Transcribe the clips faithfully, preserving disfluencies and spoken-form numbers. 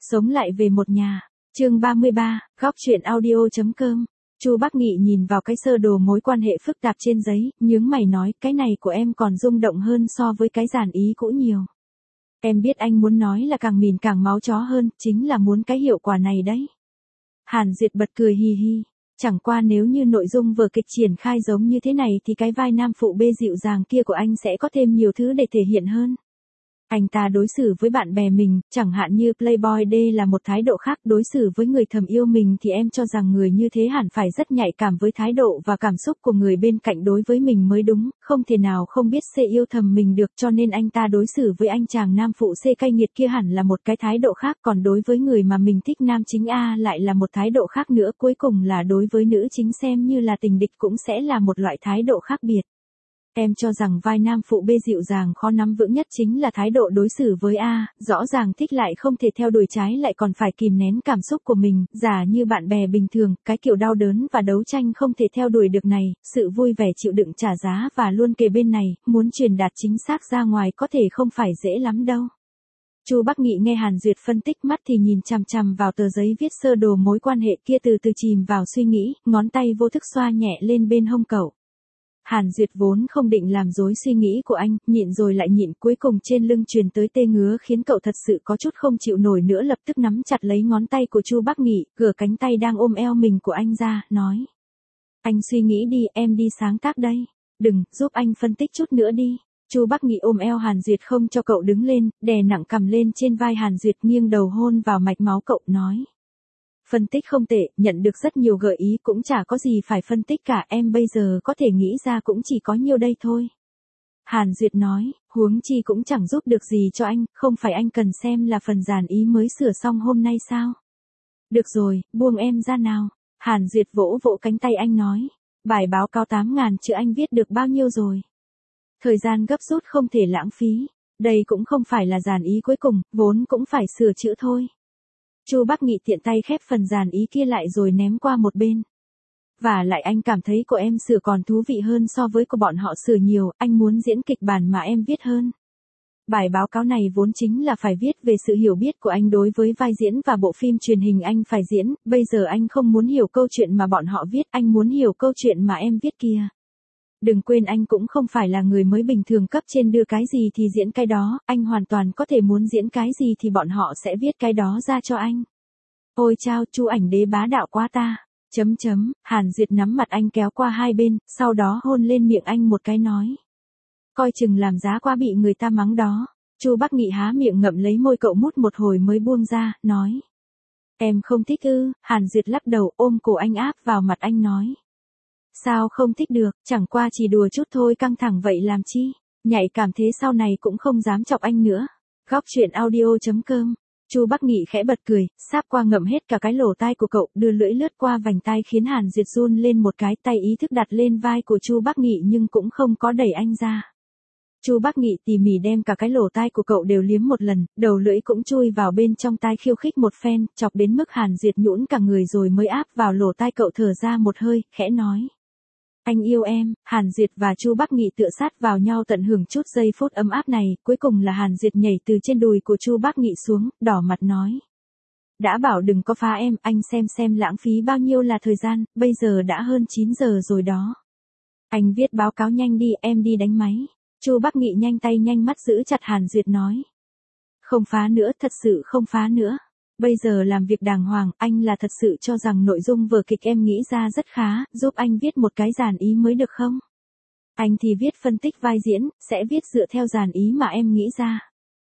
Sống lại về một nhà. Chương ba mươi ba, góc truyện audio.com. Chu Bắc Nghị nhìn vào cái sơ đồ mối quan hệ phức tạp trên giấy, nhướng mày nói, cái này của em còn rung động hơn so với cái giản ý cũ nhiều. Em biết anh muốn nói là càng mìn càng máu chó hơn, chính là muốn cái hiệu quả này đấy. Hàn Duyệt bật cười hì hì. Chẳng qua nếu như nội dung vở kịch triển khai giống như thế này thì cái vai nam phụ bê dịu dàng kia của anh sẽ có thêm nhiều thứ để thể hiện hơn. Anh ta đối xử với bạn bè mình, chẳng hạn như Playboy D là một thái độ khác, đối xử với người thầm yêu mình thì em cho rằng người như thế hẳn phải rất nhạy cảm với thái độ và cảm xúc của người bên cạnh đối với mình mới đúng, không thể nào không biết C yêu thầm mình được, cho nên anh ta đối xử với anh chàng nam phụ C cay nghiệt kia hẳn là một cái thái độ khác, còn đối với người mà mình thích nam chính A lại là một thái độ khác nữa, cuối cùng là đối với nữ chính xem như là tình địch cũng sẽ là một loại thái độ khác biệt. Em cho rằng vai nam phụ B dịu dàng khó nắm vững nhất chính là thái độ đối xử với A, rõ ràng thích lại không thể theo đuổi, trái lại còn phải kìm nén cảm xúc của mình, giả như bạn bè bình thường, cái kiểu đau đớn và đấu tranh không thể theo đuổi được này, sự vui vẻ chịu đựng trả giá và luôn kề bên này, muốn truyền đạt chính xác ra ngoài có thể không phải dễ lắm đâu. Chu Bắc Nghị nghe Hàn Duyệt phân tích, mắt thì nhìn chằm chằm vào tờ giấy viết sơ đồ mối quan hệ kia, từ từ chìm vào suy nghĩ, ngón tay vô thức xoa nhẹ lên bên hông cậu. Hàn Duyệt vốn không định làm rối suy nghĩ của anh, nhịn rồi lại nhịn, cuối cùng trên lưng truyền tới tê ngứa khiến cậu thật sự có chút không chịu nổi nữa, lập tức nắm chặt lấy ngón tay của Chu Bắc Nghị, gỡ cánh tay đang ôm eo mình của anh ra, nói. Anh suy nghĩ đi, em đi sáng tác đây. Đừng, giúp anh phân tích chút nữa đi. Chu Bắc Nghị ôm eo Hàn Duyệt không cho cậu đứng lên, đè nặng cằm lên trên vai Hàn Duyệt, nghiêng đầu hôn vào mạch máu cậu, nói. Phân tích không tệ, nhận được rất nhiều gợi ý, cũng chả có gì phải phân tích cả, em bây giờ có thể nghĩ ra cũng chỉ có nhiêu đây thôi. Hàn Duyệt nói, huống chi cũng chẳng giúp được gì cho anh, không phải anh cần xem là phần dàn ý mới sửa xong hôm nay sao? Được rồi, buông em ra nào. Hàn Duyệt vỗ vỗ cánh tay anh nói, bài báo cáo tám ngàn chữ anh viết được bao nhiêu rồi? Thời gian gấp rút không thể lãng phí, đây cũng không phải là dàn ý cuối cùng, vốn cũng phải sửa chữ thôi. Chu Bắc Nghị tiện tay khép phần dàn ý kia lại rồi ném qua một bên. Và lại anh cảm thấy của em sửa còn thú vị hơn so với của bọn họ sửa nhiều, anh muốn diễn kịch bản mà em viết hơn. Bài báo cáo này vốn chính là phải viết về sự hiểu biết của anh đối với vai diễn và bộ phim truyền hình anh phải diễn, bây giờ anh không muốn hiểu câu chuyện mà bọn họ viết, anh muốn hiểu câu chuyện mà em viết kia. Đừng quên anh cũng không phải là người mới bình thường, cấp trên đưa cái gì thì diễn cái đó, anh hoàn toàn có thể muốn diễn cái gì thì bọn họ sẽ viết cái đó ra cho anh. Ôi chao, Chu ảnh đế bá đạo quá ta. Chấm chấm, Hàn Duyệt nắm mặt anh kéo qua hai bên, sau đó hôn lên miệng anh một cái, nói. Coi chừng làm giá quá bị người ta mắng đó. Chu Bắc Nghị há miệng ngậm lấy môi cậu mút một hồi mới buông ra, nói. Em không thích ư? Hàn Duyệt lắc đầu, ôm cổ anh áp vào mặt anh nói. Sao không thích được, chẳng qua chỉ đùa chút thôi, căng thẳng vậy làm chi, nhạy cảm thế sau này cũng không dám chọc anh nữa. Góc truyện audio.com. Chu Bắc Nghị khẽ bật cười, sáp qua ngậm hết cả cái lỗ tai của cậu, đưa lưỡi lướt qua vành tai khiến Hàn Duyệt run lên một cái, tay ý thức đặt lên vai của Chu Bắc Nghị nhưng cũng không có đẩy anh ra. Chu Bắc Nghị tỉ mỉ đem cả cái lỗ tai của cậu đều liếm một lần, đầu lưỡi cũng chui vào bên trong tai khiêu khích một phen, chọc đến mức Hàn Duyệt nhũn cả người rồi mới áp vào lỗ tai cậu, thở ra một hơi, khẽ nói. Anh yêu em. Hàn Duyệt và Chu Bắc Nghị tựa sát vào nhau tận hưởng chút giây phút ấm áp này, cuối cùng là Hàn Duyệt nhảy từ trên đùi của Chu Bắc Nghị xuống, đỏ mặt nói. Đã bảo đừng có phá em, anh xem xem lãng phí bao nhiêu là thời gian, bây giờ đã hơn chín giờ rồi đó. Anh viết báo cáo nhanh đi, em đi đánh máy. Chu Bắc Nghị nhanh tay nhanh mắt giữ chặt Hàn Duyệt nói. Không phá nữa, thật sự không phá nữa. Bây giờ làm việc đàng hoàng, anh là thật sự cho rằng nội dung vở kịch em nghĩ ra rất khá, giúp anh viết một cái dàn ý mới được không? Anh thì viết phân tích vai diễn, sẽ viết dựa theo dàn ý mà em nghĩ ra.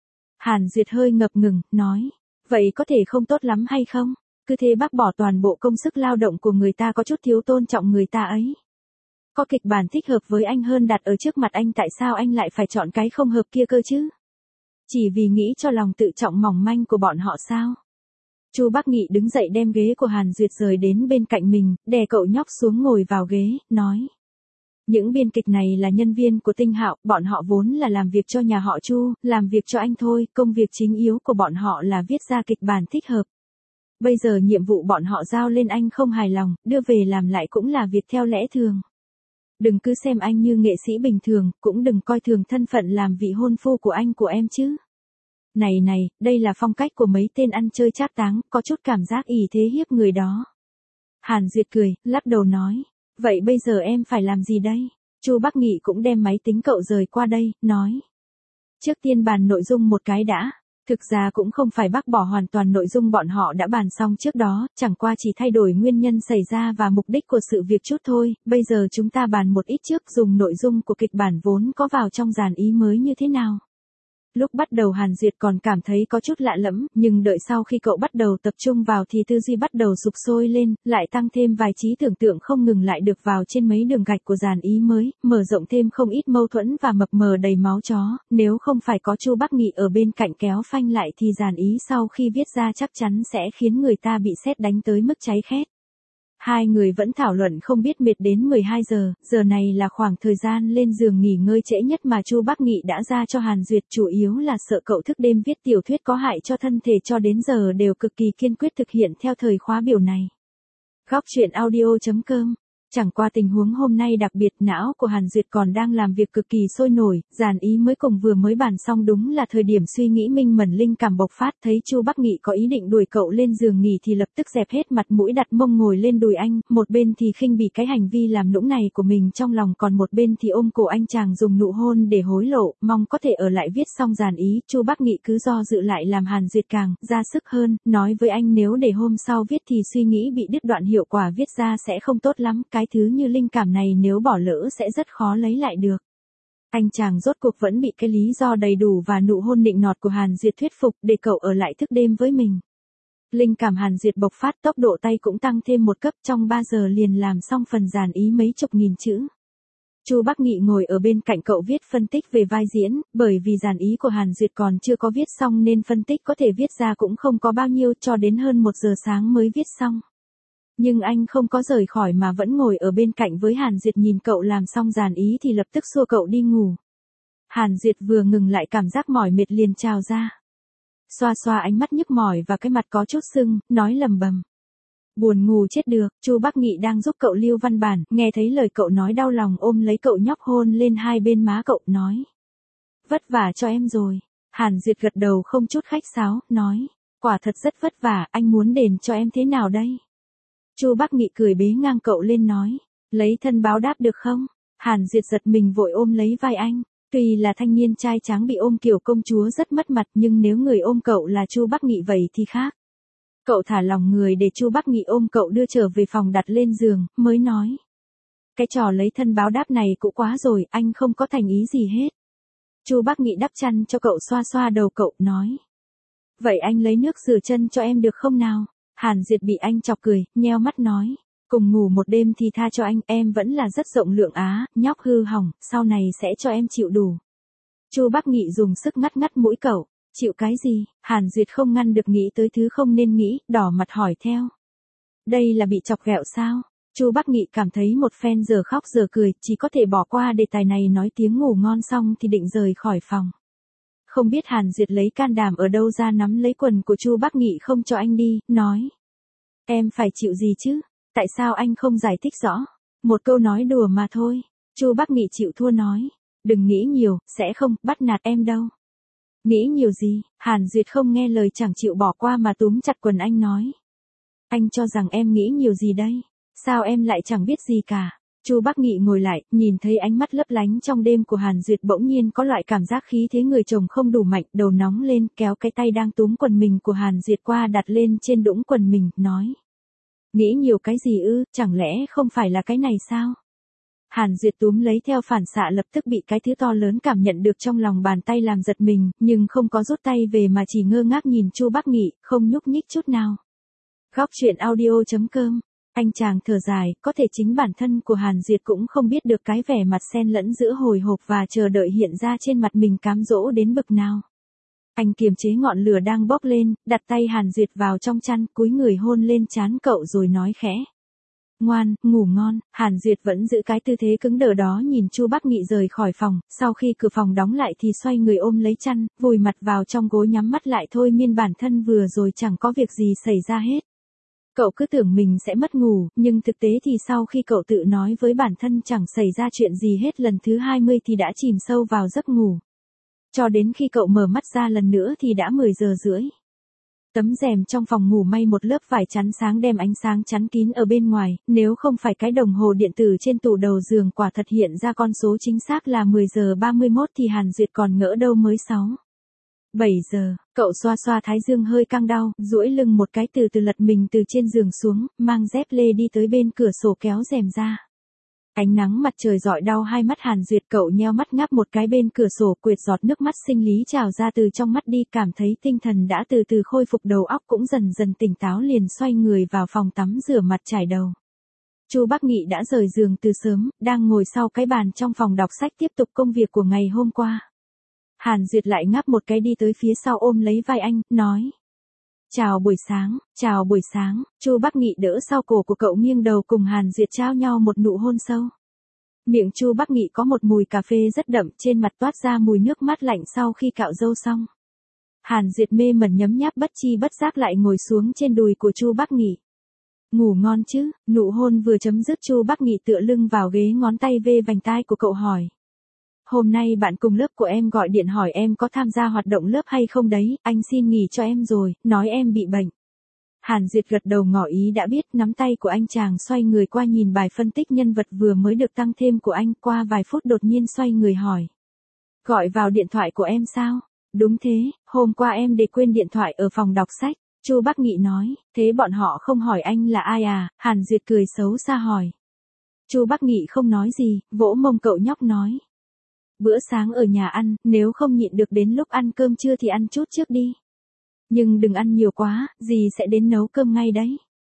Hàn Duyệt hơi ngập ngừng, nói, vậy có thể không tốt lắm hay không? Cứ thế bác bỏ toàn bộ công sức lao động của người ta, có chút thiếu tôn trọng người ta ấy. Có kịch bản thích hợp với anh hơn đặt ở trước mặt anh, tại sao anh lại phải chọn cái không hợp kia cơ chứ? Chỉ vì nghĩ cho lòng tự trọng mỏng manh của bọn họ sao? Chu Bắc Nghị đứng dậy đem ghế của Hàn Duyệt rời đến bên cạnh mình, đè cậu nhóc xuống ngồi vào ghế, nói. Những biên kịch này là nhân viên của Tinh Hạo, bọn họ vốn là làm việc cho nhà họ Chu, làm việc cho anh thôi, công việc chính yếu của bọn họ là viết ra kịch bản thích hợp. Bây giờ nhiệm vụ bọn họ giao lên anh không hài lòng, đưa về làm lại cũng là việc theo lẽ thường. Đừng cứ xem anh như nghệ sĩ bình thường, cũng đừng coi thường thân phận làm vị hôn phu của anh của em chứ. Này này, đây là phong cách của mấy tên ăn chơi trác táng, có chút cảm giác ỷ thế hiếp người đó. Hàn Duyệt cười, lắc đầu nói. Vậy bây giờ em phải làm gì đây? Chu Bắc Nghị cũng đem máy tính cậu rời qua đây, nói. Trước tiên bàn nội dung một cái đã. Thực ra cũng không phải bác bỏ hoàn toàn nội dung bọn họ đã bàn xong trước đó, chẳng qua chỉ thay đổi nguyên nhân xảy ra và mục đích của sự việc chút thôi, bây giờ chúng ta bàn một ít trước dùng nội dung của kịch bản vốn có vào trong dàn ý mới như thế nào. Lúc bắt đầu Hàn Duyệt còn cảm thấy có chút lạ lẫm, nhưng đợi sau khi cậu bắt đầu tập trung vào thì tư duy bắt đầu sục sôi lên, lại tăng thêm vài trí tưởng tượng không ngừng lại được vào trên mấy đường gạch của dàn ý mới, mở rộng thêm không ít mâu thuẫn và mập mờ đầy máu chó, nếu không phải có Chu Bắc Nghị ở bên cạnh kéo phanh lại thì dàn ý sau khi viết ra chắc chắn sẽ khiến người ta bị sét đánh tới mức cháy khét. Hai người vẫn thảo luận không biết mệt đến mười hai giờ, giờ này là khoảng thời gian lên giường nghỉ ngơi trễ nhất mà Chu Bắc Nghị đã ra cho Hàn Duyệt, chủ yếu là sợ cậu thức đêm viết tiểu thuyết có hại cho thân thể, cho đến giờ đều cực kỳ kiên quyết thực hiện theo thời khóa biểu này. Góc truyện audio chấm com. Chẳng qua tình huống hôm nay đặc biệt, não của Hàn Duyệt còn đang làm việc cực kỳ sôi nổi, dàn ý mới cùng vừa mới bàn xong đúng là thời điểm suy nghĩ minh mẩn linh cảm bộc phát, thấy Chu Bắc Nghị có ý định đuổi cậu lên giường nghỉ thì lập tức dẹp hết mặt mũi đặt mông ngồi lên đùi anh, một bên thì khinh bỉ cái hành vi làm nũng này của mình trong lòng, còn một bên thì ôm cổ anh chàng dùng nụ hôn để hối lộ, mong có thể ở lại viết xong dàn ý. Chu Bắc Nghị cứ do dự lại làm Hàn Duyệt càng ra sức hơn, nói với anh nếu để hôm sau viết thì suy nghĩ bị đứt đoạn, hiệu quả viết ra sẽ không tốt lắm, cái thứ như linh cảm này nếu bỏ lỡ sẽ rất khó lấy lại được. Anh chàng rốt cuộc vẫn bị cái lý do đầy đủ và nụ hôn nịnh nọt của Hàn Duyệt thuyết phục để cậu ở lại thức đêm với mình. Linh cảm Hàn Duyệt bộc phát, tốc độ tay cũng tăng thêm một cấp, trong ba giờ liền làm xong phần dàn ý mấy chục nghìn chữ. Chu Bắc Nghị ngồi ở bên cạnh cậu viết phân tích về vai diễn, bởi vì dàn ý của Hàn Duyệt còn chưa có viết xong nên phân tích có thể viết ra cũng không có bao nhiêu, cho đến hơn một giờ sáng mới viết xong. Nhưng anh không có rời khỏi mà vẫn ngồi ở bên cạnh với Hàn Duyệt, nhìn cậu làm xong dàn ý thì lập tức xua cậu đi ngủ. Hàn Duyệt vừa ngừng lại cảm giác mỏi mệt liền trào ra. Xoa xoa ánh mắt nhức mỏi và cái mặt có chút sưng, nói lầm bầm. Buồn ngủ chết được. Chu Bắc Nghị đang giúp cậu lưu văn bản, nghe thấy lời cậu nói đau lòng ôm lấy cậu nhóc hôn lên hai bên má cậu, nói. Vất vả cho em rồi. Hàn Duyệt gật đầu không chút khách sáo, nói. Quả thật rất vất vả, anh muốn đền cho em thế nào đây? Chu Bắc Nghị cười bế ngang cậu lên nói, lấy thân báo đáp được không? Hàn Duyệt giật mình vội ôm lấy vai anh, tuy là thanh niên trai tráng bị ôm kiểu công chúa rất mất mặt, nhưng nếu người ôm cậu là Chu Bắc Nghị vậy thì khác. Cậu thả lòng người để Chu Bắc Nghị ôm cậu đưa trở về phòng đặt lên giường, mới nói. Cái trò lấy thân báo đáp này cũng quá rồi, anh không có thành ý gì hết. Chu Bắc Nghị đắp chăn cho cậu, xoa xoa đầu cậu, nói. Vậy anh lấy nước rửa chân cho em được không nào? Hàn Duyệt bị anh chọc cười, nheo mắt nói, cùng ngủ một đêm thì tha cho anh, em vẫn là rất rộng lượng á, nhóc hư hỏng, sau này sẽ cho em chịu đủ. Chu Bắc Nghị dùng sức ngắt ngắt mũi cậu, chịu cái gì? Hàn Duyệt không ngăn được nghĩ tới thứ không nên nghĩ, đỏ mặt hỏi theo. Đây là bị chọc ghẹo sao? Chu Bắc Nghị cảm thấy một phen giờ khóc giờ cười, chỉ có thể bỏ qua đề tài này, nói tiếng ngủ ngon xong thì định rời khỏi phòng. Không biết Hàn Duyệt lấy can đảm ở đâu ra nắm lấy quần của Chu Bắc Nghị không cho anh đi, nói. Em phải chịu gì chứ? Tại sao anh không giải thích rõ? Một câu nói đùa mà thôi. Chu Bắc Nghị chịu thua nói. Đừng nghĩ nhiều, sẽ không bắt nạt em đâu. Nghĩ nhiều gì? Hàn Duyệt không nghe lời chẳng chịu bỏ qua mà túm chặt quần anh nói. Anh cho rằng em nghĩ nhiều gì đây? Sao em lại chẳng biết gì cả? Chu Bắc Nghị ngồi lại, nhìn thấy ánh mắt lấp lánh trong đêm của Hàn Duyệt, bỗng nhiên có loại cảm giác khí thế người chồng không đủ mạnh, đầu nóng lên, kéo cái tay đang túm quần mình của Hàn Duyệt qua đặt lên trên đũng quần mình, nói. Nghĩ nhiều cái gì ư, chẳng lẽ không phải là cái này sao? Hàn Duyệt túm lấy theo phản xạ, lập tức bị cái thứ to lớn cảm nhận được trong lòng bàn tay làm giật mình, nhưng không có rút tay về mà chỉ ngơ ngác nhìn Chu Bắc Nghị, không nhúc nhích chút nào. Góc truyện audio chấm com. Anh chàng thở dài, có thể chính bản thân của Hàn Duyệt cũng không biết được cái vẻ mặt xen lẫn giữa hồi hộp và chờ đợi hiện ra trên mặt mình cám dỗ đến bực nào. Anh kiềm chế ngọn lửa đang bốc lên, đặt tay Hàn Duyệt vào trong chăn, cúi người hôn lên trán cậu rồi nói khẽ. Ngoan, ngủ ngon. Hàn Duyệt vẫn giữ cái tư thế cứng đờ đó nhìn Chu Bắc Nghị rời khỏi phòng, sau khi cửa phòng đóng lại thì xoay người ôm lấy chăn, vùi mặt vào trong gối nhắm mắt lại thôi miên bản thân vừa rồi chẳng có việc gì xảy ra hết. Cậu cứ tưởng mình sẽ mất ngủ, nhưng thực tế thì sau khi cậu tự nói với bản thân chẳng xảy ra chuyện gì hết lần thứ hai mươi thì đã chìm sâu vào giấc ngủ. Cho đến khi cậu mở mắt ra lần nữa thì đã mười giờ rưỡi. Tấm rèm trong phòng ngủ may một lớp vải chắn sáng đem ánh sáng chắn kín ở bên ngoài, nếu không phải cái đồng hồ điện tử trên tủ đầu giường quả thật hiện ra con số chính xác là mười giờ ba mươi mốt thì Hàn Duyệt còn ngỡ đâu mới sáu. bảy giờ, cậu xoa xoa thái dương hơi căng đau, duỗi lưng một cái từ từ lật mình từ trên giường xuống, mang dép lê đi tới bên cửa sổ kéo rèm ra. Ánh nắng mặt trời rọi đau hai mắt Hàn Duyệt, cậu nheo mắt ngáp một cái bên cửa sổ, quệt giọt nước mắt sinh lý trào ra từ trong mắt đi, cảm thấy tinh thần đã từ từ khôi phục, đầu óc cũng dần dần tỉnh táo, liền xoay người vào phòng tắm rửa mặt chải đầu. Chu Bắc Nghị đã rời giường từ sớm, đang ngồi sau cái bàn trong phòng đọc sách tiếp tục công việc của ngày hôm qua. Hàn Duyệt lại ngáp một cái đi tới phía sau ôm lấy vai anh, nói. Chào buổi sáng, chào buổi sáng. Chu Bắc Nghị đỡ sau cổ của cậu, nghiêng đầu cùng Hàn Duyệt trao nhau một nụ hôn sâu. Miệng Chu Bắc Nghị có một mùi cà phê rất đậm, trên mặt toát ra mùi nước mát lạnh sau khi cạo râu xong. Hàn Duyệt mê mẩn nhấm nháp, bất chi bất giác lại ngồi xuống trên đùi của Chu Bắc Nghị. Ngủ ngon chứ? Nụ hôn vừa chấm dứt, Chu Bắc Nghị tựa lưng vào ghế, ngón tay vê vành tai của cậu hỏi. Hôm nay bạn cùng lớp của em gọi điện hỏi em có tham gia hoạt động lớp hay không đấy, anh xin nghỉ cho em rồi, nói em bị bệnh. Hàn Duyệt gật đầu ngỏ ý đã biết, nắm tay của anh chàng xoay người qua nhìn bài phân tích nhân vật vừa mới được tăng thêm của anh, qua vài phút đột nhiên xoay người hỏi. Gọi vào điện thoại của em sao? Đúng thế, hôm qua em để quên điện thoại ở phòng đọc sách. Chu Bắc Nghị nói, thế bọn họ không hỏi anh là ai à? Hàn Duyệt cười xấu xa hỏi. Chu Bắc Nghị không nói gì, vỗ mông cậu nhóc nói. Bữa sáng ở nhà ăn, nếu không nhịn được đến lúc ăn cơm trưa thì ăn chút trước đi. Nhưng đừng ăn nhiều quá, dì sẽ đến nấu cơm ngay đấy.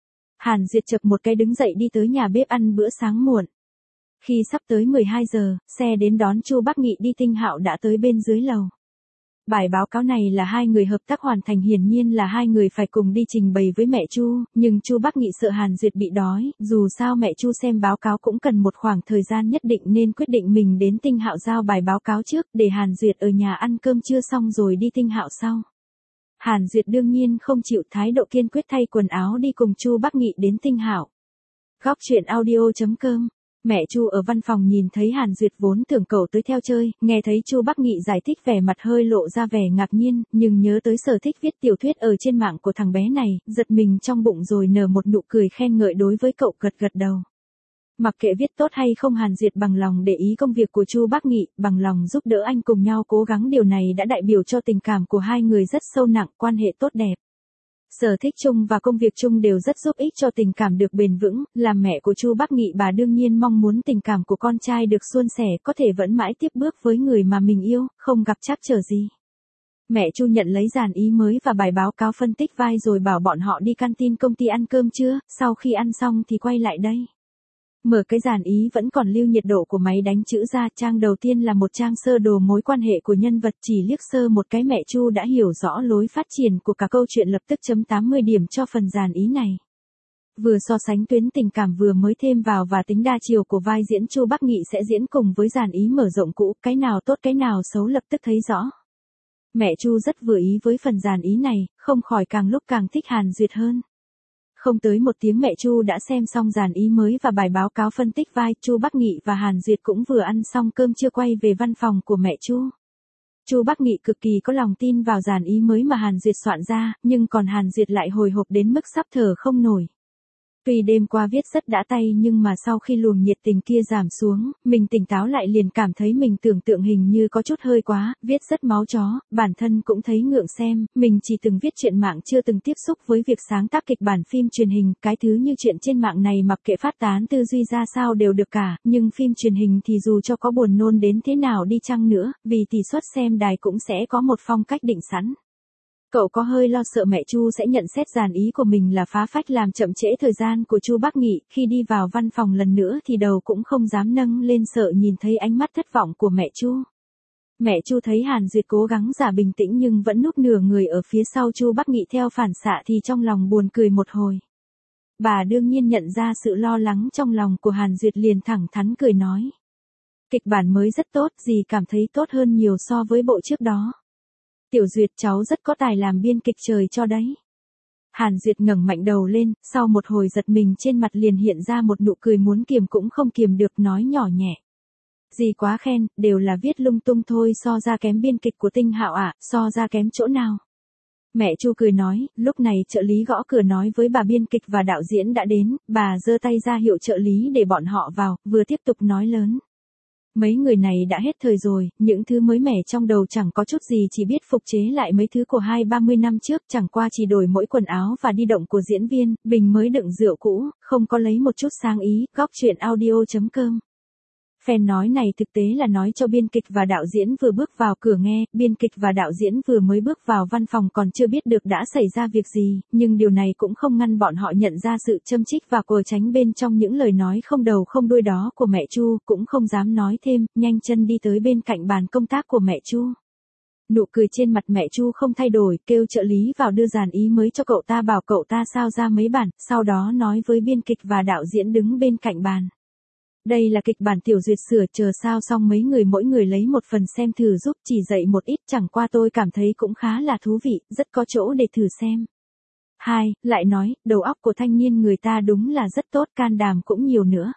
Hàn Duyệt chập một cái đứng dậy đi tới nhà bếp ăn bữa sáng muộn. Khi sắp tới mười hai giờ, xe đến đón Chu Bắc Nghị đi, Tinh Hạo đã tới bên dưới lầu. Bài báo cáo này là hai người hợp tác hoàn thành, hiển nhiên là hai người phải cùng đi trình bày với mẹ Chu, nhưng Chu Bắc Nghị sợ Hàn Duyệt bị đói, dù sao mẹ Chu xem báo cáo cũng cần một khoảng thời gian nhất định nên quyết định mình đến Tinh Hạo giao bài báo cáo trước, để Hàn Duyệt ở nhà ăn cơm trưa xong rồi đi Tinh Hạo sau. Hàn Duyệt đương nhiên không chịu, thái độ kiên quyết thay quần áo đi cùng Chu Bắc Nghị đến Tinh Hạo. Góc truyện audio chấm com. Mẹ Chu ở văn phòng nhìn thấy Hàn Duyệt vốn tưởng cậu tới theo chơi, nghe thấy Chu Bắc Nghị giải thích vẻ mặt hơi lộ ra vẻ ngạc nhiên, nhưng nhớ tới sở thích viết tiểu thuyết ở trên mạng của thằng bé này, giật mình trong bụng rồi nở một nụ cười khen ngợi đối với cậu, gật gật đầu. Mặc kệ viết tốt hay không, Hàn Duyệt bằng lòng để ý công việc của Chu Bắc Nghị, bằng lòng giúp đỡ anh cùng nhau cố gắng, điều này đã đại biểu cho tình cảm của hai người rất sâu nặng, quan hệ tốt đẹp. Sở thích chung và công việc chung đều rất giúp ích cho tình cảm được bền vững, làm mẹ của Chu Bắc Nghị bà đương nhiên mong muốn tình cảm của con trai được suôn sẻ, có thể vẫn mãi tiếp bước với người mà mình yêu, không gặp trắc trở gì. Mẹ Chu nhận lấy dàn ý mới và bài báo cáo phân tích vai rồi bảo bọn họ đi canteen công ty ăn cơm trưa, sau khi ăn xong thì quay lại đây. Mở cái dàn ý vẫn còn lưu nhiệt độ của máy đánh chữ ra, trang đầu tiên là một trang sơ đồ mối quan hệ của nhân vật, chỉ liếc sơ một cái mẹ Chu đã hiểu rõ lối phát triển của cả câu chuyện, lập tức chấm tám mươi điểm cho phần dàn ý này. Vừa so sánh tuyến tình cảm vừa mới thêm vào và tính đa chiều của vai diễn Chu Bắc Nghị sẽ diễn cùng với dàn ý mở rộng cũ, cái nào tốt cái nào xấu lập tức thấy rõ. Mẹ Chu rất vừa ý với phần dàn ý này, không khỏi càng lúc càng thích Hàn Duyệt hơn. Không tới một tiếng mẹ Chu đã xem xong dàn ý mới và bài báo cáo phân tích vai, Chu Bắc Nghị và Hàn Duyệt cũng vừa ăn xong cơm trưa quay về văn phòng của mẹ Chu. Chu Bắc Nghị cực kỳ có lòng tin vào dàn ý mới mà Hàn Duyệt soạn ra, nhưng còn Hàn Duyệt lại hồi hộp đến mức sắp thở không nổi. Tuy đêm qua viết rất đã tay nhưng mà sau khi luồng nhiệt tình kia giảm xuống, mình tỉnh táo lại liền cảm thấy mình tưởng tượng hình như có chút hơi quá, viết rất máu chó, bản thân cũng thấy ngượng xem, mình chỉ từng viết truyện mạng chưa từng tiếp xúc với việc sáng tác kịch bản phim truyền hình, cái thứ như chuyện trên mạng này mặc kệ phát tán tư duy ra sao đều được cả, nhưng phim truyền hình thì dù cho có buồn nôn đến thế nào đi chăng nữa, vì tỷ suất xem đài cũng sẽ có một phong cách định sẵn. Cậu có hơi lo sợ mẹ Chu sẽ nhận xét dàn ý của mình là phá phách làm chậm trễ thời gian của Chu Bắc Nghị, khi đi vào văn phòng lần nữa thì đầu cũng không dám nâng lên, sợ nhìn thấy ánh mắt thất vọng của mẹ Chu. Mẹ Chu thấy Hàn Duyệt cố gắng giả bình tĩnh nhưng vẫn núp nửa người ở phía sau Chu Bắc Nghị theo phản xạ thì trong lòng buồn cười một hồi. Bà đương nhiên nhận ra sự lo lắng trong lòng của Hàn Duyệt, liền thẳng thắn cười nói. Kịch bản mới rất tốt, dì cảm thấy tốt hơn nhiều so với bộ trước đó. Tiểu Duyệt cháu rất có tài làm biên kịch trời cho đấy. Hàn Duyệt ngẩng mạnh đầu lên, sau một hồi giật mình trên mặt liền hiện ra một nụ cười muốn kiềm cũng không kiềm được, nói nhỏ nhẹ. Gì quá khen, đều là viết lung tung thôi, so ra kém biên kịch của Tinh Hạo ạ, so ra kém chỗ nào. Mẹ Chu cười nói, lúc này trợ lý gõ cửa nói với bà biên kịch và đạo diễn đã đến, bà giơ tay ra hiệu trợ lý để bọn họ vào, vừa tiếp tục nói lớn. Mấy người này đã hết thời rồi, những thứ mới mẻ trong đầu chẳng có chút gì, chỉ biết phục chế lại mấy thứ của hai ba mươi năm trước, chẳng qua chỉ đổi mỗi quần áo và đi động của diễn viên, bình mới đựng rượu cũ, không có lấy một chút sáng ý. Góc chuyện audio chấm com. Fan nói này thực tế là nói cho biên kịch và đạo diễn vừa bước vào cửa nghe, biên kịch và đạo diễn vừa mới bước vào văn phòng còn chưa biết được đã xảy ra việc gì, nhưng điều này cũng không ngăn bọn họ nhận ra sự châm chích và cờ tránh bên trong những lời nói không đầu không đuôi đó của mẹ Chu, cũng không dám nói thêm, nhanh chân đi tới bên cạnh bàn công tác của mẹ Chu. Nụ cười trên mặt mẹ Chu không thay đổi, kêu trợ lý vào đưa dàn ý mới cho cậu ta, bảo cậu ta sao ra mấy bản, sau đó nói với biên kịch và đạo diễn đứng bên cạnh bàn. Đây là kịch bản Tiểu Duyệt sửa, chờ sao xong mấy người mỗi người lấy một phần xem thử giúp, chỉ dạy một ít, chẳng qua tôi cảm thấy cũng khá là thú vị, rất có chỗ để thử xem. Hai, lại nói, đầu óc của thanh niên người ta đúng là rất tốt, can đảm cũng nhiều nữa.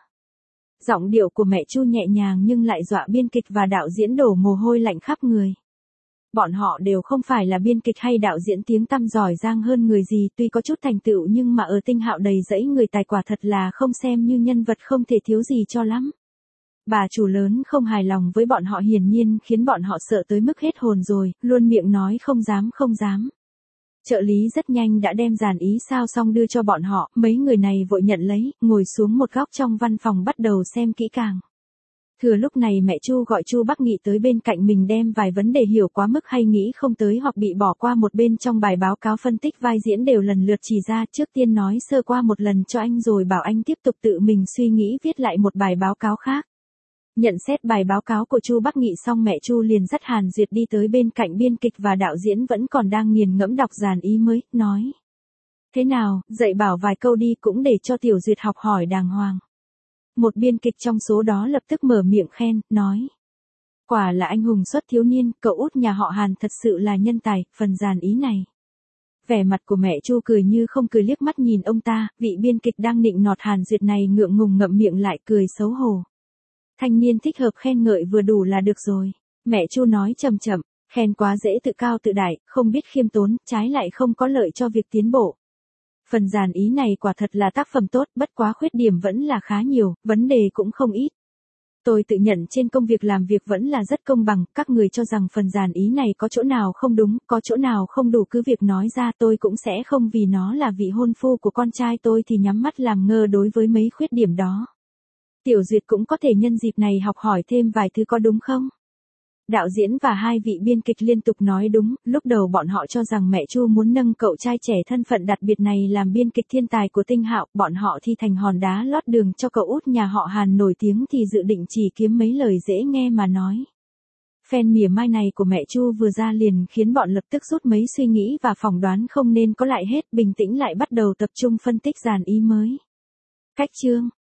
Giọng điệu của mẹ Chu nhẹ nhàng nhưng lại dọa biên kịch và đạo diễn đổ mồ hôi lạnh khắp người. Bọn họ đều không phải là biên kịch hay đạo diễn tiếng tăm giỏi giang hơn người gì, tuy có chút thành tựu nhưng mà ở Tinh Hạo đầy dẫy người tài, quả thật là không xem như nhân vật không thể thiếu gì cho lắm. Bà chủ lớn không hài lòng với bọn họ hiển nhiên khiến bọn họ sợ tới mức hết hồn rồi, luôn miệng nói không dám không dám. Trợ lý rất nhanh đã đem dàn ý sao xong đưa cho bọn họ, mấy người này vội nhận lấy, ngồi xuống một góc trong văn phòng bắt đầu xem kỹ càng. Thừa lúc này mẹ Chu gọi Chu Bắc Nghị tới bên cạnh mình, đem vài vấn đề hiểu quá mức hay nghĩ không tới hoặc bị bỏ qua một bên trong bài báo cáo phân tích vai diễn đều lần lượt chỉ ra, trước tiên nói sơ qua một lần cho anh rồi bảo anh tiếp tục tự mình suy nghĩ viết lại một bài báo cáo khác. Nhận xét bài báo cáo của Chu Bắc Nghị xong, mẹ Chu liền dắt Hàn Duyệt đi tới bên cạnh biên kịch và đạo diễn vẫn còn đang nghiền ngẫm đọc dàn ý mới, nói. Thế nào, dạy bảo vài câu đi, cũng để cho Tiểu Duyệt học hỏi đàng hoàng. Một biên kịch trong số đó lập tức mở miệng khen, nói. Quả là anh hùng xuất thiếu niên, cậu út nhà họ Hàn thật sự là nhân tài, phần dàn ý này. Vẻ mặt của mẹ Chu cười như không cười, liếc mắt nhìn ông ta, vị biên kịch đang nịnh nọt Hàn Duyệt này ngượng ngùng ngậm miệng lại, cười xấu hổ. Thanh niên thích hợp khen ngợi vừa đủ là được rồi. Mẹ Chu nói chậm chậm, khen quá dễ tự cao tự đại, không biết khiêm tốn, trái lại không có lợi cho việc tiến bộ. Phần dàn ý này quả thật là tác phẩm tốt, bất quá khuyết điểm vẫn là khá nhiều, vấn đề cũng không ít. Tôi tự nhận trên công việc làm việc vẫn là rất công bằng, các người cho rằng phần dàn ý này có chỗ nào không đúng, có chỗ nào không đủ cứ việc nói ra, tôi cũng sẽ không vì nó là vị hôn phu của con trai tôi thì nhắm mắt làm ngơ đối với mấy khuyết điểm đó. Tiểu Duyệt cũng có thể nhân dịp này học hỏi thêm vài thứ, có đúng không? Đạo diễn và hai vị biên kịch liên tục nói đúng, lúc đầu bọn họ cho rằng mẹ Chu muốn nâng cậu trai trẻ thân phận đặc biệt này làm biên kịch thiên tài của Tinh Hạo, bọn họ thi thành hòn đá lót đường cho cậu út nhà họ Hàn nổi tiếng thì dự định chỉ kiếm mấy lời dễ nghe mà nói. Phen mỉa mai này của mẹ Chu vừa ra liền khiến bọn lập tức rút mấy suy nghĩ và phỏng đoán không nên có lại hết, bình tĩnh lại bắt đầu tập trung phân tích dàn ý mới. Cách chương